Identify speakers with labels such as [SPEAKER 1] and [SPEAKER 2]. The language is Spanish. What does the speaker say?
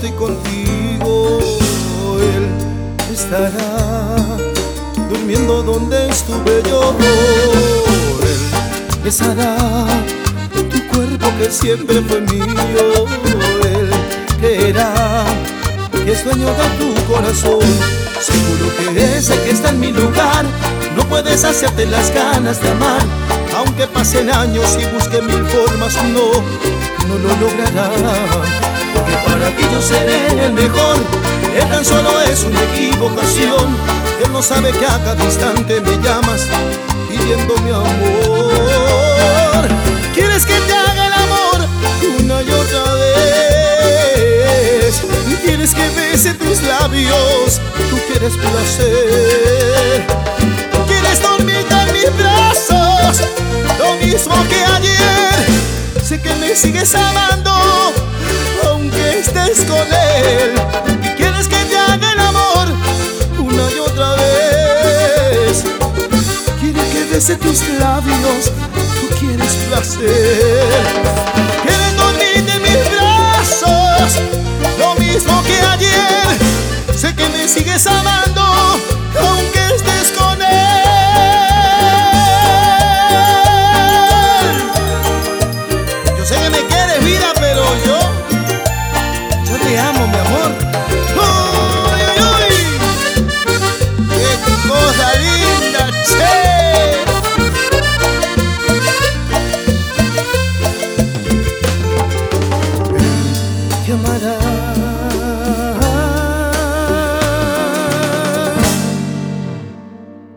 [SPEAKER 1] estoy contigo, Él estará durmiendo donde estuve yo. Él besará tu cuerpo que siempre fue mío. Él creerá que es dueño de tu corazón. Seguro que ese que está en mi lugar no puedes hacerte las ganas de amar. Aunque pasen años y busque mil formas, no lo logrará. Porque para ti yo seré el mejor. Él tan solo es una equivocación. Él no sabe que a cada instante me llamas pidiendo mi amor. ¿Quieres que te haga el amor una y otra vez? ¿Quieres que bese tus labios? Tú quieres placer. ¿Quieres dormirte en mis brazos? Lo mismo que ayer. Sé que me sigues amando aunque estés con él. ¿Y quieres que te haga el amor una y otra vez? ¿Quieres que bese tus labios? Tú quieres placer. ¿Quieres dormirte en mis brazos? Lo mismo que ayer. Sé que me sigues amando aunque